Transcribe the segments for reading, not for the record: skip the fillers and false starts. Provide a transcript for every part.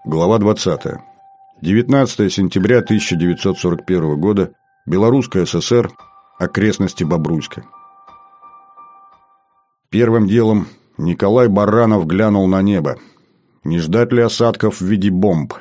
Глава 20. 19 сентября 1941 года. Белорусская ССР. Окрестности Бобруйска. Первым делом Николай Баранов глянул на небо. Не ждать ли осадков в виде бомб?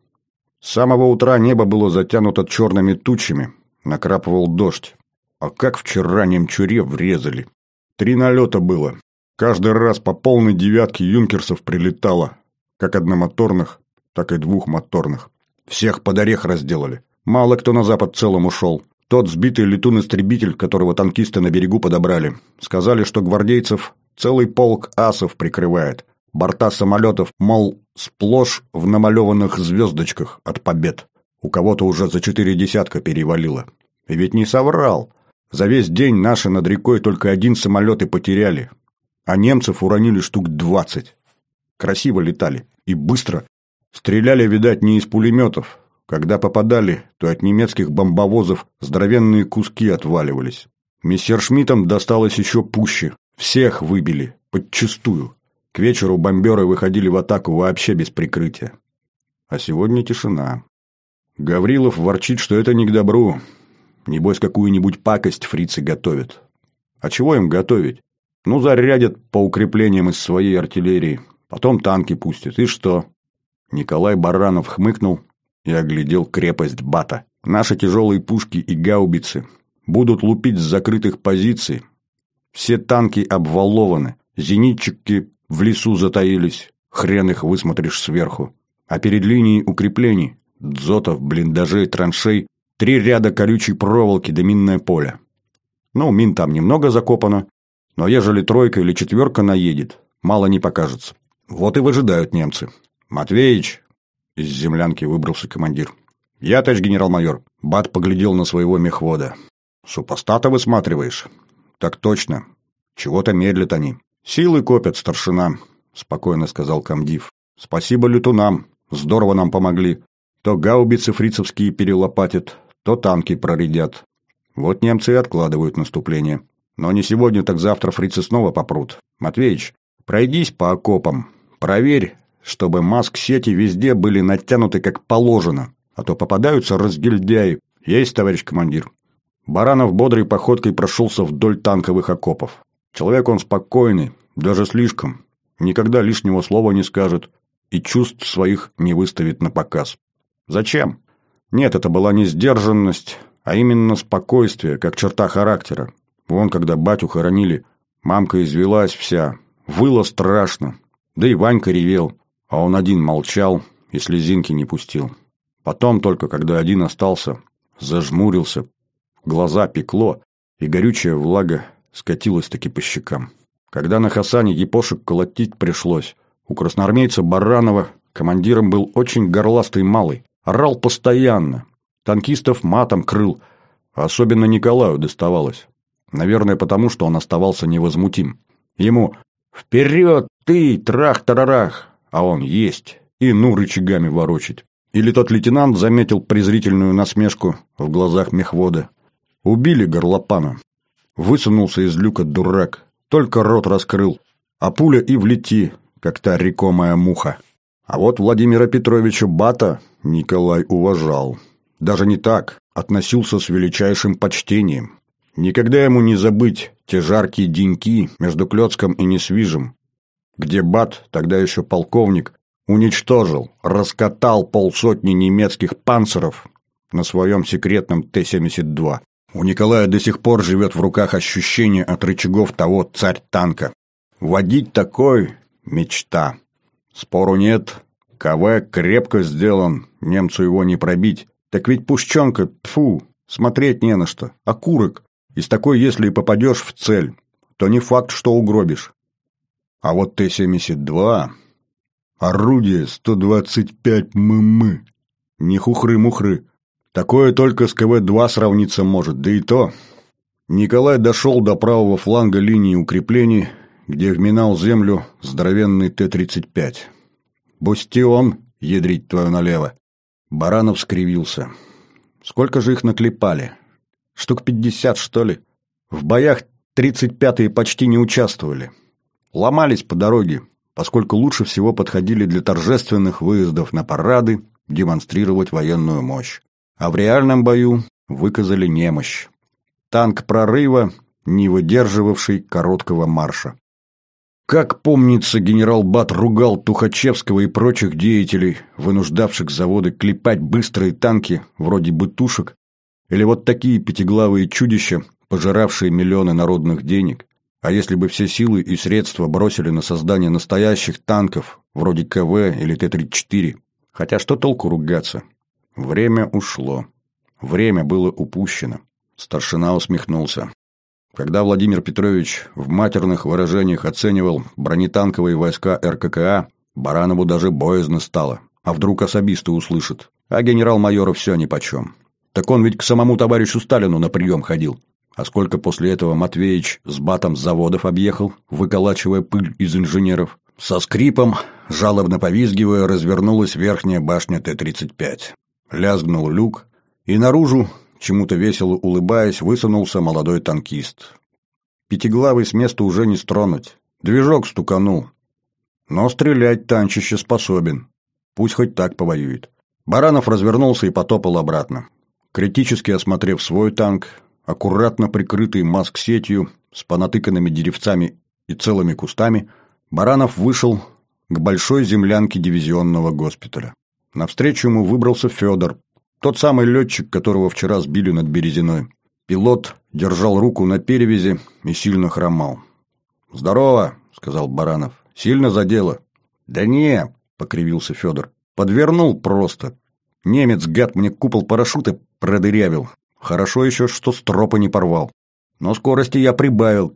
С самого утра небо было затянуто черными тучами, накрапывал дождь. А как вчера немчуре врезали. 3 налета было. Каждый раз по полной девятке юнкерсов прилетало, как одномоторных, так и двухмоторных. Всех под орех разделали. Мало кто на запад целым ушел. Тот сбитый летун-истребитель, которого танкисты на берегу подобрали, сказали, что гвардейцев целый полк асов прикрывает. Борта самолетов, мол, сплошь в намалеванных звездочках от побед. У кого-то уже за 4 десятка перевалило. И ведь не соврал. За весь день наши над рекой только 1 самолет и потеряли. А немцев уронили штук 20. Красиво летали. И быстро. Стреляли, видать, не из пулеметов. Когда попадали, то от немецких бомбовозов здоровенные куски отваливались. Мессершмиттам досталось еще пуще. Всех выбили. Подчистую. К вечеру бомберы выходили в атаку вообще без прикрытия. А сегодня тишина. Гаврилов ворчит, что это не к добру. Небось, какую-нибудь пакость фрицы готовят. А чего им готовить? Ну, зарядят по укреплениям из своей артиллерии. Потом танки пустят. И что? Николай Баранов хмыкнул и оглядел крепость Бата. Наши тяжелые пушки и гаубицы будут лупить с закрытых позиций. Все танки обвалованы. Зенитчики в лесу затаились. Хрен их высмотришь сверху. А перед линией укреплений, дзотов, блиндажей, траншей 3 ряда колючей проволоки да минное поле. Ну, мин там немного закопано, но ежели 3 или 4 наедет, мало не покажется. Вот и выжидают немцы. «Матвеич!» — из землянки выбрался командир. «Я, товарищ генерал-майор». Бат поглядел на своего мехвода. «Супостата высматриваешь?» «Так точно. Чего-то медлят они». «Силы копят, старшина», — спокойно сказал комдив. «Спасибо летунам. Здорово нам помогли. То гаубицы фрицевские перелопатят, то танки проредят. Вот немцы и откладывают наступление. Но не сегодня, так завтра фрицы снова попрут. Матвеич, пройдись по окопам. Проверь, чтобы маск-сети везде были натянуты как положено. А то попадаются разгильдяи. Есть, товарищ командир». Баранов бодрой походкой прошелся вдоль танковых окопов. Человек он спокойный, даже слишком. Никогда лишнего слова не скажет и чувств своих не выставит на показ. Зачем? Нет, это была не сдержанность, а именно спокойствие, как черта характера. Вон, когда батю хоронили, мамка извелась вся, выла страшно. Да и Ванька ревел, а он один молчал и слезинки не пустил. Потом только, когда один остался, зажмурился, глаза пекло, и горючая влага скатилась-таки по щекам. Когда на Хасане епошек колотить пришлось, у красноармейца Баранова командиром был очень горластый малый. Орал постоянно. Танкистов матом крыл, а особенно Николаю доставалось. Наверное, потому что он оставался невозмутим. Ему «Вперед, ты, трах-тарарах!» А он есть. И ну рычагами ворочать. Или тот лейтенант заметил презрительную насмешку в глазах мехвода. Убили горлопана. Высунулся из люка дурак. Только рот раскрыл. А пуля и влети, как та рекомая муха. А вот Владимира Петровича Бата Николай уважал. Даже не так, относился с величайшим почтением. Никогда ему не забыть те жаркие деньки между Клёцком и Несвижем, где Бат, тогда еще полковник, уничтожил, раскатал 50 немецких панцеров на своем секретном Т-72. У Николая до сих пор живет в руках ощущение от рычагов того царь-танка. Водить такой – мечта. Спору нет. КВ крепко сделан, немцу его не пробить. Так ведь пушченка, тьфу, смотреть не на что. Окурок. Из такой, если и попадешь в цель, то не факт, что угробишь. А вот Т-72... Орудие 125 мм. Не хухры-мухры. Такое только с КВ-2 сравниться может, да и то. Николай дошел до правого фланга линии укреплений, где вминал землю здоровенный Т-35. «Бастион, ядрить твою налево!» Баранов скривился. Сколько же их наклепали? Штук 50, что ли? В боях 35-е почти не участвовали. Ломались по дороге. поскольку лучше всего подходили для торжественных выездов на парады, демонстрировать военную мощь. А в реальном бою выказали немощь. Танк прорыва, не выдерживавший короткого марша. Как помнится, генерал Бат ругал Тухачевского и прочих деятелей, вынуждавших заводы клепать быстрые танки, вроде бытушек, или вот такие пятиглавые чудища, пожиравшие миллионы народных денег. А если бы все силы и средства бросили на создание настоящих танков, вроде КВ или Т-34? Хотя что толку ругаться? Время ушло. Время было упущено. Старшина усмехнулся. Когда Владимир Петрович в матерных выражениях оценивал бронетанковые войска РККА, Баранову даже боязно стало. А вдруг особисты услышат? А генерал-майору все нипочем. Так он ведь к самому товарищу Сталину на прием ходил. А сколько после этого Матвеич с Батом заводов объехал, выколачивая пыль из инженеров? Со скрипом, жалобно повизгивая, развернулась верхняя башня Т-35. Лязгнул люк, и наружу, чему-то весело улыбаясь, высунулся молодой танкист. Пятиглавый с места уже не стронуть. Движок стуканул. Но стрелять танчище способен. Пусть хоть так повоюет. Баранов развернулся и потопал обратно. Критически осмотрев свой танк, аккуратно прикрытый маск-сетью с понатыканными деревцами и целыми кустами, Баранов вышел к большой землянке дивизионного госпиталя. Навстречу ему выбрался Федор, тот самый летчик, которого вчера сбили над Березиной. Пилот держал руку на перевязи и сильно хромал. «Здорово», — сказал Баранов. «Сильно задело?» «Да не», — покривился Федор. «Подвернул просто. Немец, гад, мне купол парашюта продырявил. Хорошо еще, что стропа не порвал. Но скорости я прибавил.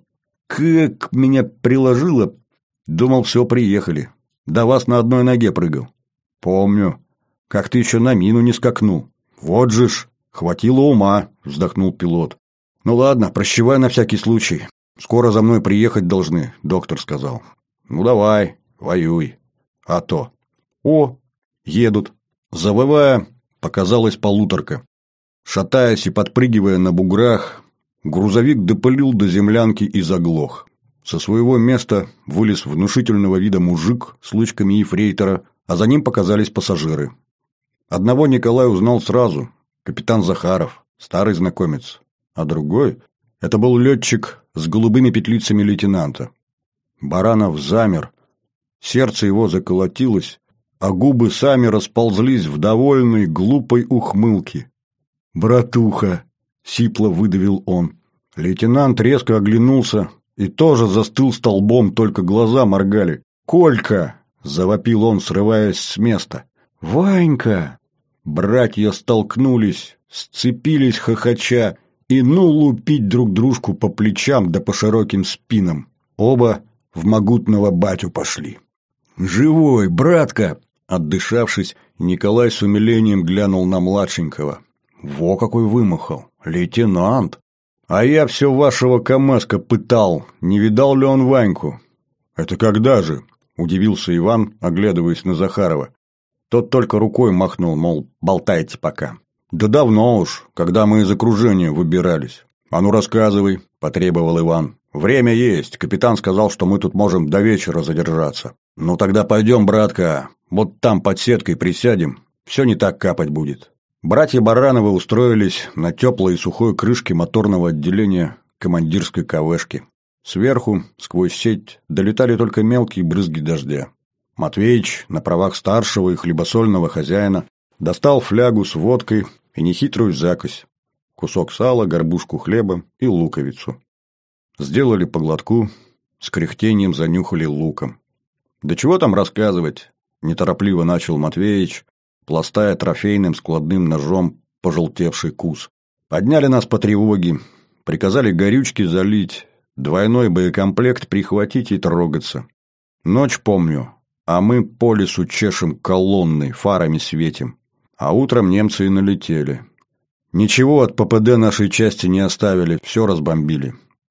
Как меня приложило. Думал, все, приехали. До вас на одной ноге прыгал». «Помню. Как ты еще на мину не скакнул». «Вот же ж, хватило ума», — вздохнул пилот. «Ну ладно, прощавай на всякий случай. Скоро за мной приехать должны», — доктор сказал. «Ну давай, воюй. А то». «О, едут». Завывая, показалась полуторка. Шатаясь и подпрыгивая на буграх, грузовик допылил до землянки и заглох. Со своего места вылез внушительного вида мужик с лычками ефрейтора, а за ним показались пассажиры. Одного Николай узнал сразу – капитан Захаров, старый знакомец. А другой – это был летчик с голубыми петлицами лейтенанта. Баранов замер, сердце его заколотилось, а губы сами расползлись в довольной, глупой ухмылке. «Братуха!» – сипло выдавил он. Лейтенант резко оглянулся и тоже застыл столбом, только глаза моргали. «Колька!» – завопил он, срываясь с места. «Ванька!» Братья столкнулись, сцепились хохоча и лупить друг дружку по плечам да по широким спинам. Оба в могутного батю пошли. «Живой, братка!» Отдышавшись, Николай с умилением глянул на младшенького. «Во какой вымахал! Лейтенант! А я все вашего КамАЗка пытал, не видал ли он Ваньку?» «Это когда же?» – удивился Иван, оглядываясь на Захарова. Тот только рукой махнул, мол, болтайте пока. «Да давно уж, когда мы из окружения выбирались». «А ну рассказывай», – потребовал Иван. «Время есть, капитан сказал, что мы тут можем до вечера задержаться». «Ну тогда пойдем, братка, вот там под сеткой присядем, все не так капать будет». Братья Барановы устроились на теплой и сухой крышке моторного отделения командирской КВшки. Сверху, сквозь сеть, долетали только мелкие брызги дождя. Матвеич, на правах старшего и хлебосольного хозяина, достал флягу с водкой и нехитрую закусь. Кусок сала, горбушку хлеба и луковицу. Сделали по глотку, с кряхтением занюхали луком. «Да чего там рассказывать?» – неторопливо начал Матвеич, пластая трофейным складным ножом пожелтевший кус. «Подняли нас по тревоге, приказали горючки залить, двойной боекомплект прихватить и трогаться. Ночь помню, а мы по лесу чешем колонной, фарами светим. А утром немцы и налетели. Ничего от ППД нашей части не оставили, все разбомбили.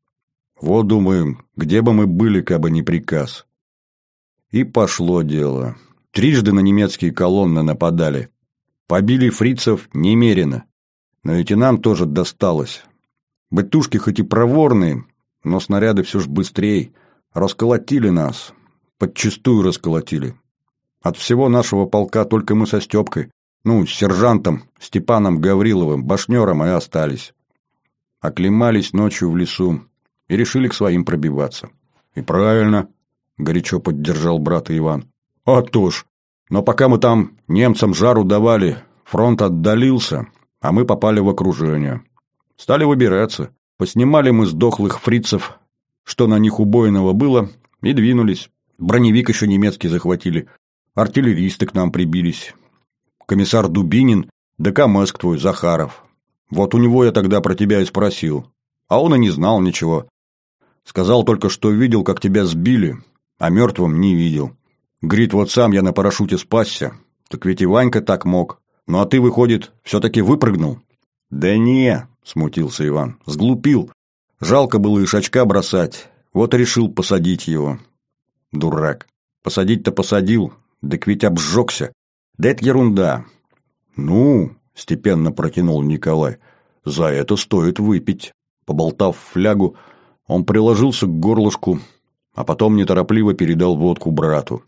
Вот думаем, где бы мы были, кабы не приказ». И пошло дело. Трижды на немецкие колонны нападали. Побили фрицев немерено. Но ведь и нам тоже досталось. Бытушки хоть и проворные, но снаряды все ж быстрее. Расколотили нас. подчистую расколотили. От всего нашего полка только мы со Степкой, с сержантом Степаном Гавриловым, башнером и остались. Оклемались ночью в лесу и решили к своим пробиваться. И правильно, горячо поддержал брата Иван. А то ж, но пока мы там немцам жару давали, фронт отдалился, а мы попали в окружение. Стали выбираться. Поснимали мы с дохлых фрицев, что на них убойного было, и двинулись. Броневик еще немецкий захватили. Артиллеристы к нам прибились. Комиссар Дубинин, да камэск твой, Захаров. Вот у него я тогда про тебя и спросил. А он и не знал ничего. Сказал только, что видел, как тебя сбили, а мертвым не видел. Говорит, вот сам я на парашюте спасся. Так ведь и Ванька так мог. Ну а ты, выходит, все-таки выпрыгнул? Да не, смутился Иван, сглупил. Жалко было ишачка бросать. Вот и решил посадить его. Дурак. Посадить-то посадил, так ведь обжегся. Да это ерунда. Ну, степенно протянул Николай, за это стоит выпить. Поболтав флягу, он приложился к горлышку, а потом неторопливо передал водку брату.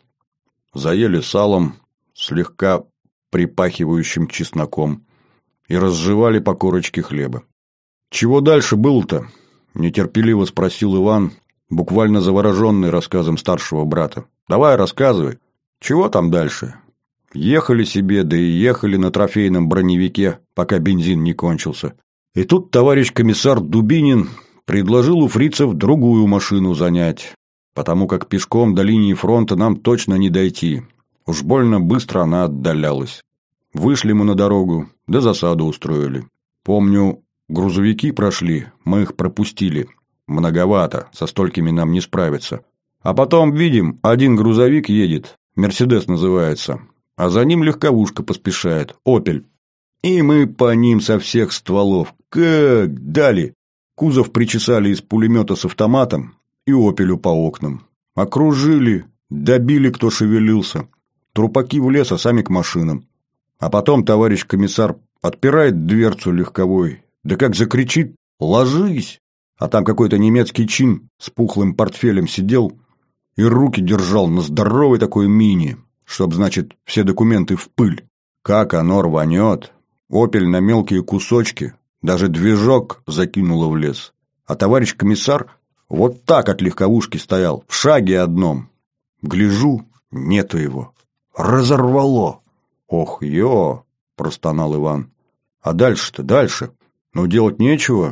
Заели салом, слегка припахивающим чесноком, и разжевали по корочке хлеба. «Чего дальше было-то?» – нетерпеливо спросил Иван, буквально завороженный рассказом старшего брата. «Давай, рассказывай. Чего там дальше?» Ехали себе, да и ехали на трофейном броневике, пока бензин не кончился. И тут товарищ комиссар Дубинин предложил у фрицев другую машину занять, потому как пешком до линии фронта нам точно не дойти. Уж больно быстро она отдалялась. Вышли мы на дорогу, да засаду устроили. Помню, грузовики прошли, мы их пропустили. Многовато, со столькими нам не справиться. А потом видим, один грузовик едет, «Мерседес» называется, а за ним легковушка поспешает, «Опель». И мы по ним со всех стволов, как дали. Кузов причесали из пулемета с автоматом и «Опелю» по окнам. Окружили, добили, кто шевелился. Трупаки в лес, а сами к машинам. А потом товарищ комиссар отпирает дверцу легковой, да как закричит «Ложись!». А там какой-то немецкий чин с пухлым портфелем сидел и руки держал на здоровой такой мини, чтоб, значит, все документы в пыль. Как оно рванет! «Опель» на мелкие кусочки, даже движок закинуло в лес. А товарищ комиссар вот так от легковушки стоял, в шаге одном. Гляжу, нету его. Разорвало. «Ох, ё!» – простонал Иван. «А дальше-то, дальше? Ну, делать нечего.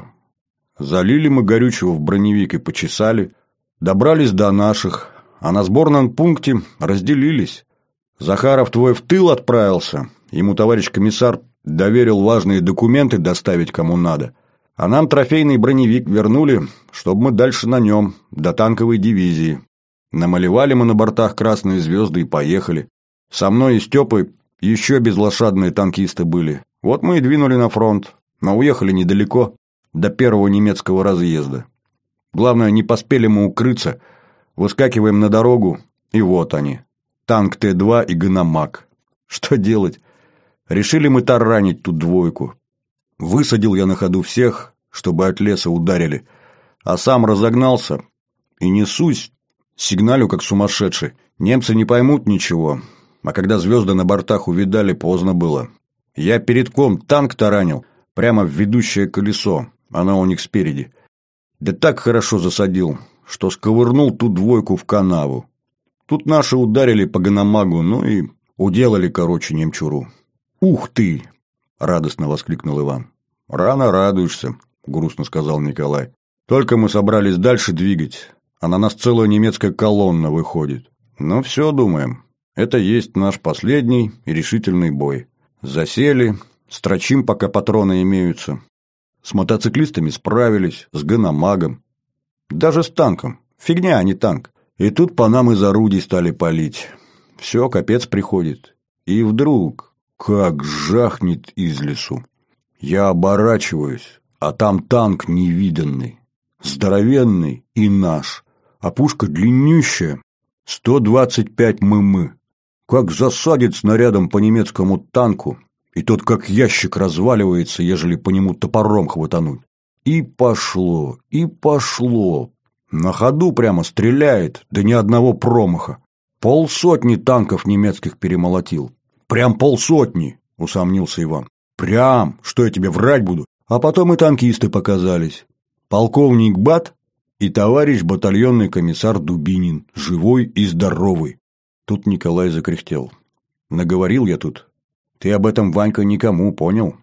Залили мы горючего в броневик и почесали. Добрались до наших, а на сборном пункте разделились. Захаров твой в тыл отправился. Ему товарищ комиссар доверил важные документы доставить кому надо. А нам трофейный броневик вернули, чтобы мы дальше на нем, до танковой дивизии. Намалевали мы на бортах красные звезды и поехали. Со мной и Степой еще безлошадные танкисты были. Вот мы и двинули на фронт, но уехали недалеко, до первого немецкого разъезда. Главное, не поспели мы укрыться, выскакиваем на дорогу, и вот они. Танк Т-2 и гономак. Что делать? Решили мы таранить ту двойку. Высадил я на ходу всех, чтобы от леса ударили, а сам разогнался и несусь, сигналю как сумасшедший. Немцы не поймут ничего, а когда звезды на бортах увидали, поздно было. Я передком танк таранил, прямо в ведущее колесо, оно у них спереди. Да так хорошо засадил, что сковырнул ту двойку в канаву. Тут наши ударили по гономагу, ну и уделали, короче, немчуру. «Ух ты!» – радостно воскликнул Иван. «Рано радуешься», – грустно сказал Николай. «Только мы собрались дальше двигать, а на нас целая немецкая колонна выходит. Ну все, думаем, это есть наш последний и решительный бой. Засели, строчим, пока патроны имеются. С мотоциклистами справились, с гономагом. Даже с танком. Фигня, а не танк. И тут по нам из орудий стали палить. Все, капец приходит. И вдруг, как жахнет из лесу. Я оборачиваюсь, а там танк невиданный. Здоровенный и наш. А пушка длиннющая. 125 мм. Как засадит снарядом по немецкому танку, и тот как ящик разваливается, ежели по нему топором хватануть. И пошло, и пошло. На ходу прямо стреляет, да ни одного промаха. полсотни танков немецких перемолотил. Прям полсотни, усомнился Иван. Прям, что я тебе врать буду? А потом и танкисты показались. Полковник Бат и товарищ батальонный комиссар Дубинин, живой и здоровый. Тут Николай закряхтел. Наговорил я тут. Ты об этом, Ванька, никому, понял?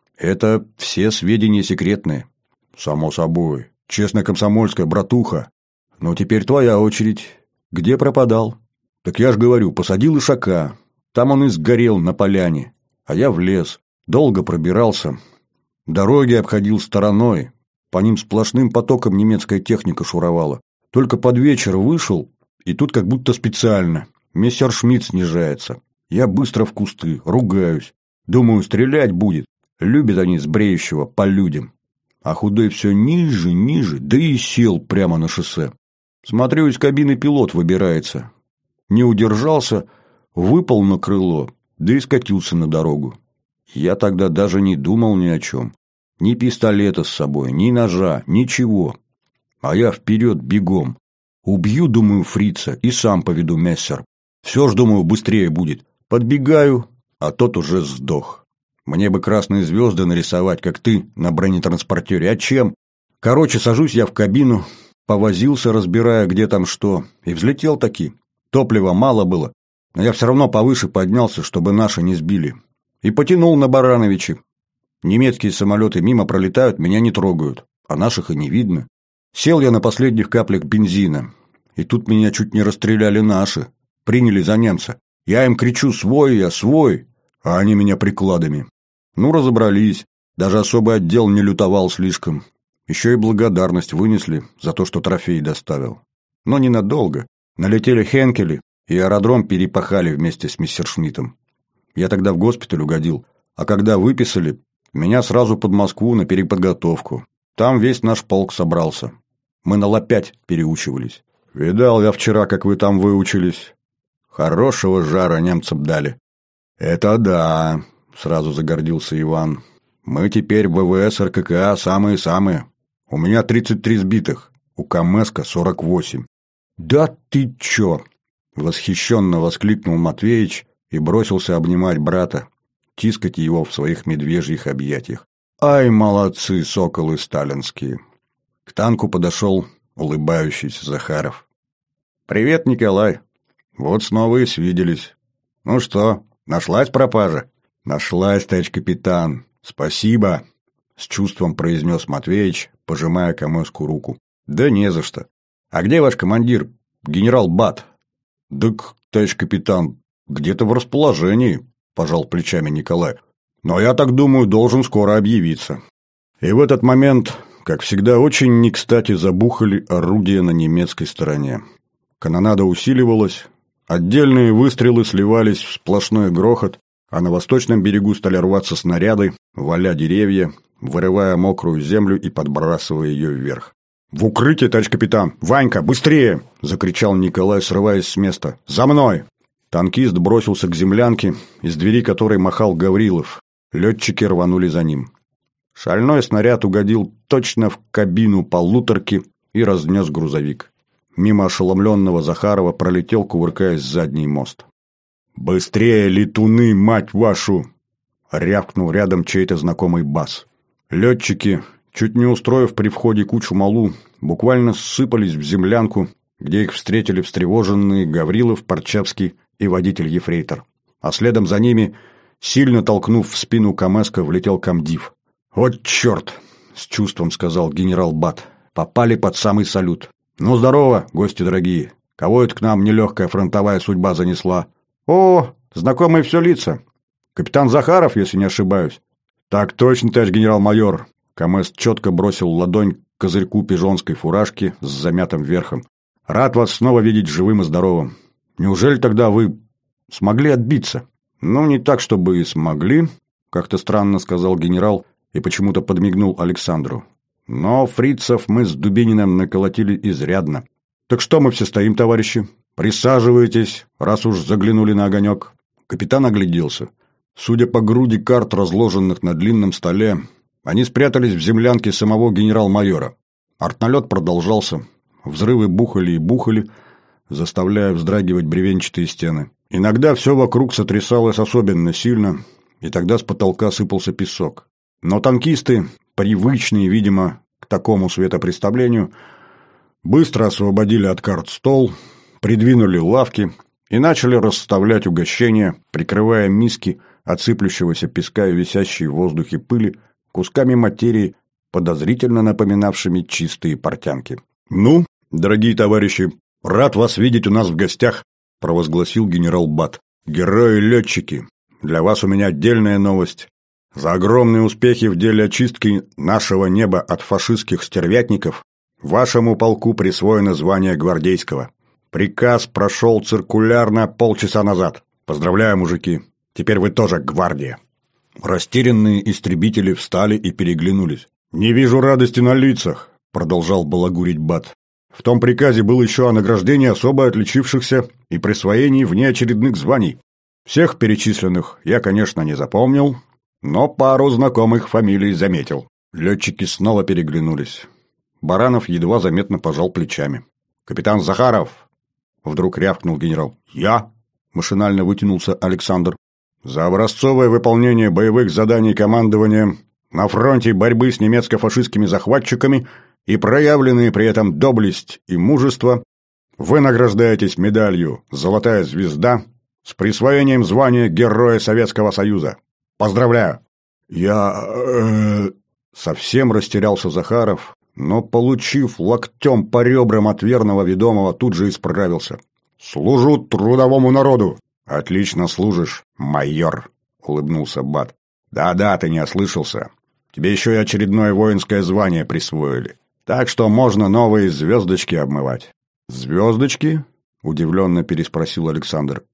Это все сведения секретные. Само собой. Честно-комсомольская, братуха. Но теперь твоя очередь. Где пропадал? Так я ж говорю, посадил ишака. Там он и сгорел на поляне. А я в лес. Долго пробирался. Дороги обходил стороной. По ним сплошным потоком немецкая техника шуровала. Только под вечер вышел, и тут как будто специально. Мессершмитт снижается. Я быстро в кусты, ругаюсь. Думаю, стрелять будет. Любят они с бреющего по людям. А худой все ниже, ниже, да и сел прямо на шоссе. Смотрю, из кабины пилот выбирается. Не удержался, выпал на крыло, да и скатился на дорогу. Я тогда даже не думал ни о чем. Ни пистолета с собой, ни ножа, ничего. А я вперед бегом. Убью, думаю, фрица и сам поведу мессер. Все ж, думаю, быстрее будет. Подбегаю, а тот уже сдох. Мне бы красные звезды нарисовать, как ты, на бронетранспортере. А чем? Короче, сажусь я в кабину, повозился, разбирая, где там что, и взлетел таки. Топлива мало было, но я все равно повыше поднялся, чтобы наши не сбили. И потянул на Барановичи. Немецкие самолеты мимо пролетают, меня не трогают, а наших и не видно. Сел я на последних каплях бензина, и тут меня чуть не расстреляли наши. Приняли за немца. Я им кричу: «Свой я, свой!» А они меня прикладами. Ну, разобрались. Даже особый отдел не лютовал слишком. Еще и благодарность вынесли за то, что трофей доставил. Но ненадолго. Налетели Хенкели, и аэродром перепахали вместе с Мессершмиттом. Я тогда в госпиталь угодил. А когда выписали, меня сразу под Москву на переподготовку. Там весь наш полк собрался. Мы на Ла-5 переучивались. Видал я вчера, как вы там выучились. Хорошего жара немцам дали. Это да, сразу загордился Иван. Мы теперь ВВС РККА самые-самые. У меня 33 сбитых, у Камэска 48. Да ты чё? Восхищенно воскликнул Матвеич и бросился обнимать брата, тискать его в своих медвежьих объятиях. Ай, молодцы, соколы сталинские. К танку подошел улыбающийся Захаров. Привет, Николай. Вот снова и свиделись. Ну что, нашлась пропажа? Нашлась, товарищ капитан. Спасибо, с чувством произнес Матвеич, пожимая Камэску руку. Да не за что. А где ваш командир, генерал Бат? Дык, товарищ капитан, где-то в расположении, пожал плечами Николай. Но я так думаю, должен скоро объявиться. И в этот момент, как всегда, очень не кстати забухали орудия на немецкой стороне. Канонада усиливалась, отдельные выстрелы сливались в сплошной грохот, а на восточном берегу стали рваться снаряды, валя деревья, вырывая мокрую землю и подбрасывая ее вверх. «В укрытие, товарищ капитан! Ванька, быстрее!» – закричал Николай, срываясь с места. «За мной!» Танкист бросился к землянке, из двери которой махал Гаврилов. Летчики рванули за ним. Шальной снаряд угодил точно в кабину полуторки и разнес грузовик. Мимо ошеломленного Захарова пролетел, кувыркаясь, задний мост. «Быстрее, летуны, мать вашу!» — рявкнул рядом чей-то знакомый бас. Летчики, чуть не устроив при входе кучу малу, буквально ссыпались в землянку, где их встретили встревоженные Гаврилов, Парчевский и водитель-ефрейтор. А следом за ними, сильно толкнув в спину Камэска, влетел комдив. «Вот черт!» — с чувством сказал генерал Бат. «Попали под самый салют. Ну, здорово, гости дорогие. Кого это к нам нелегкая фронтовая судьба занесла?» «О, знакомые все лица. Капитан Захаров, если не ошибаюсь». «Так точно, товарищ генерал-майор». Камэс четко бросил ладонь к козырьку пижонской фуражки с замятым верхом. «Рад вас снова видеть живым и здоровым. Неужели тогда вы смогли отбиться?» «Ну, не так, чтобы и смогли», — как-то странно сказал генерал и почему-то подмигнул Александру. «Но фрицев мы с Дубининым наколотили изрядно. Так что мы все стоим, товарищи? Присаживайтесь, раз уж заглянули на огонек». Капитан огляделся. Судя по груди карт, разложенных на длинном столе, они спрятались в землянке самого генерал-майора. Артналет продолжался. Взрывы бухали и бухали, заставляя вздрагивать бревенчатые стены. Иногда все вокруг сотрясалось особенно сильно, и тогда с потолка сыпался песок. Но танкисты, привычные, видимо, к такому светопреставлению, быстро освободили от карт стол, придвинули лавки и начали расставлять угощения, прикрывая миски от сыплющегося песка и висящей в воздухе пыли кусками материи, подозрительно напоминавшими чистые портянки. «Ну, дорогие товарищи, рад вас видеть у нас в гостях», – провозгласил генерал Бат. «Герои-летчики, для вас у меня отдельная новость. За огромные успехи в деле очистки нашего неба от фашистских стервятников вашему полку присвоено звание гвардейского. Приказ прошел циркулярно полчаса назад. Поздравляю, мужики, теперь вы тоже гвардия». Растерянные истребители встали и переглянулись. «Не вижу радости на лицах», – продолжал балагурить Бат. «В том приказе было еще о награждении особо отличившихся и присвоении внеочередных званий. Всех перечисленных я, конечно, не запомнил, но пару знакомых фамилий заметил». Летчики снова переглянулись. Баранов едва заметно пожал плечами. «Капитан Захаров!» – вдруг рявкнул генерал. «Я?» – машинально вытянулся Александр. «За образцовое выполнение боевых заданий командования на фронте борьбы с немецко-фашистскими захватчиками и проявленные при этом доблесть и мужество вы награждаетесь медалью «Золотая звезда» с присвоением звания Героя Советского Союза. Поздравляю!» Совсем растерялся Захаров, но, получив локтем по ребрам от верного ведомого, тут же исправился. «Служу трудовому народу!» «Отлично служишь, майор!» — улыбнулся Бат. «Да-да, ты не ослышался. Тебе еще и очередное воинское звание присвоили. Так что можно новые звездочки обмывать». «Звездочки?» — удивленно переспросил Александр.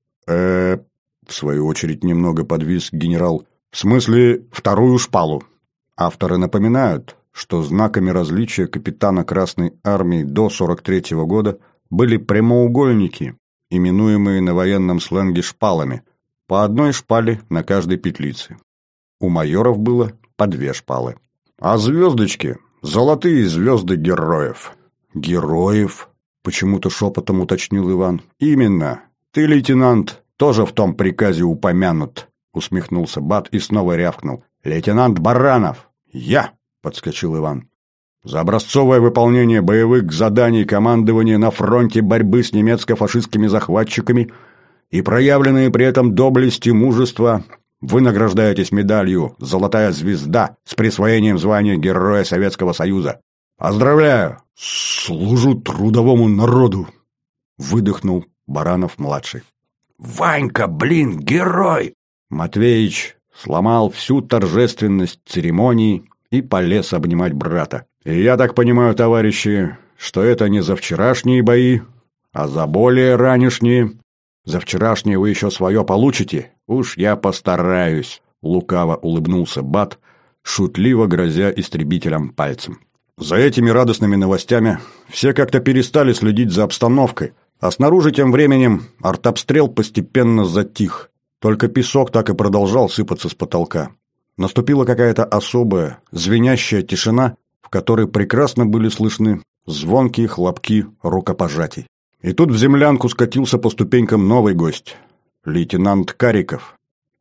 В свою очередь немного подвис генерал. «В смысле, вторую шпалу?» Авторы напоминают, что знаками различия капитана Красной Армии до 43-го года были прямоугольники, именуемые на военном сленге шпалами, по одной шпале на каждой петлице. У майоров было по 2 шпалы. А звездочки – золотые звезды героев. «Героев?» – почему-то шепотом уточнил Иван. «Именно. Ты, лейтенант, тоже в том приказе упомянут», – усмехнулся Бат и снова рявкнул. «Лейтенант Баранов!» «Я!» – подскочил Иван. «За образцовое выполнение боевых заданий командования на фронте борьбы с немецко-фашистскими захватчиками и проявленные при этом доблесть и мужество вы награждаетесь медалью «Золотая звезда» с присвоением звания Героя Советского Союза. Поздравляю!» «Служу трудовому народу!» – выдохнул Баранов-младший. «Ванька, блин, герой!» Матвеич сломал всю торжественность церемонии и полез обнимать брата. «И я так понимаю, товарищи, что это не за вчерашние бои, а за более ранешние. За вчерашние вы еще свое получите. Уж я постараюсь», — лукаво улыбнулся Бат, шутливо грозя истребителям пальцем. За этими радостными новостями все как-то перестали следить за обстановкой, а снаружи тем временем артобстрел постепенно затих. Только песок так и продолжал сыпаться с потолка. Наступила какая-то особая, звенящая тишина, в которой прекрасно были слышны звонкие хлопки рукопожатий. И тут в землянку скатился по ступенькам новый гость – лейтенант Кариков.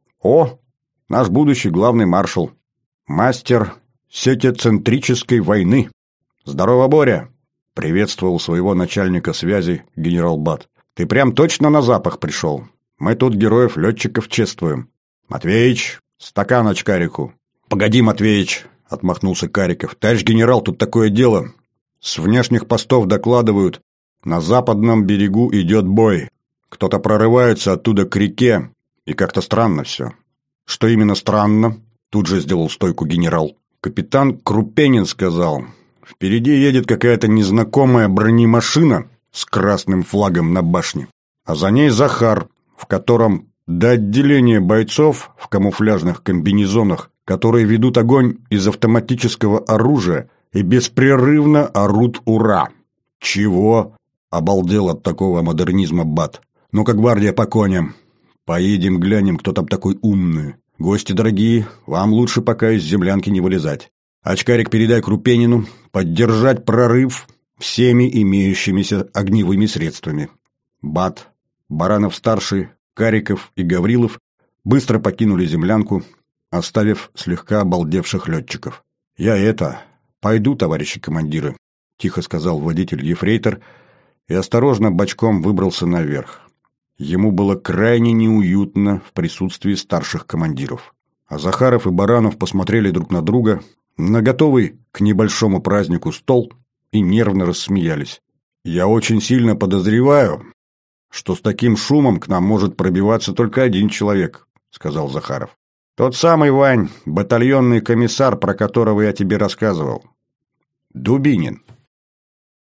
«О, наш будущий главный маршал, мастер сетецентрической войны! Здорово, Боря!» – приветствовал своего начальника связи генерал Бат. «Ты прям точно на запах пришел? Мы тут героев-летчиков чествуем. Матвеич, стакан очкарику». «Погоди, Матвеич!» – отмахнулся Кариков. «Товарищ генерал, тут такое дело. С внешних постов докладывают, на западном берегу идет бой. Кто-то прорывается оттуда к реке, и как-то странно все». «Что именно странно?» – тут же сделал стойку генерал. «Капитан Крупенин сказал, впереди едет какая-то незнакомая бронемашина с красным флагом на башне, а за ней Захар, в котором до отделения бойцов в камуфляжных комбинезонах, которые ведут огонь из автоматического оружия и беспрерывно орут «Ура!». «Чего?» – обалдел от такого модернизма Бат. «Ну-ка, гвардия, по коням. Поедем глянем, кто там такой умный. Гости дорогие, вам лучше пока из землянки не вылезать. Очкарик передай Крупенину поддержать прорыв всеми имеющимися огневыми средствами. Бат, Баранов-старший, Кариков и Гаврилов быстро покинули землянку, оставив слегка обалдевших летчиков. «Пойду, товарищи командиры», — тихо сказал водитель-ефрейтор и осторожно бочком выбрался наверх. Ему было крайне неуютно в присутствии старших командиров. А Захаров и Баранов посмотрели друг на друга, на готовый к небольшому празднику стол, и нервно рассмеялись. «Я очень сильно подозреваю, что с таким шумом к нам может пробиваться только один человек», — сказал Захаров. «Тот самый, Вань, батальонный комиссар, про которого я тебе рассказывал. Дубинин».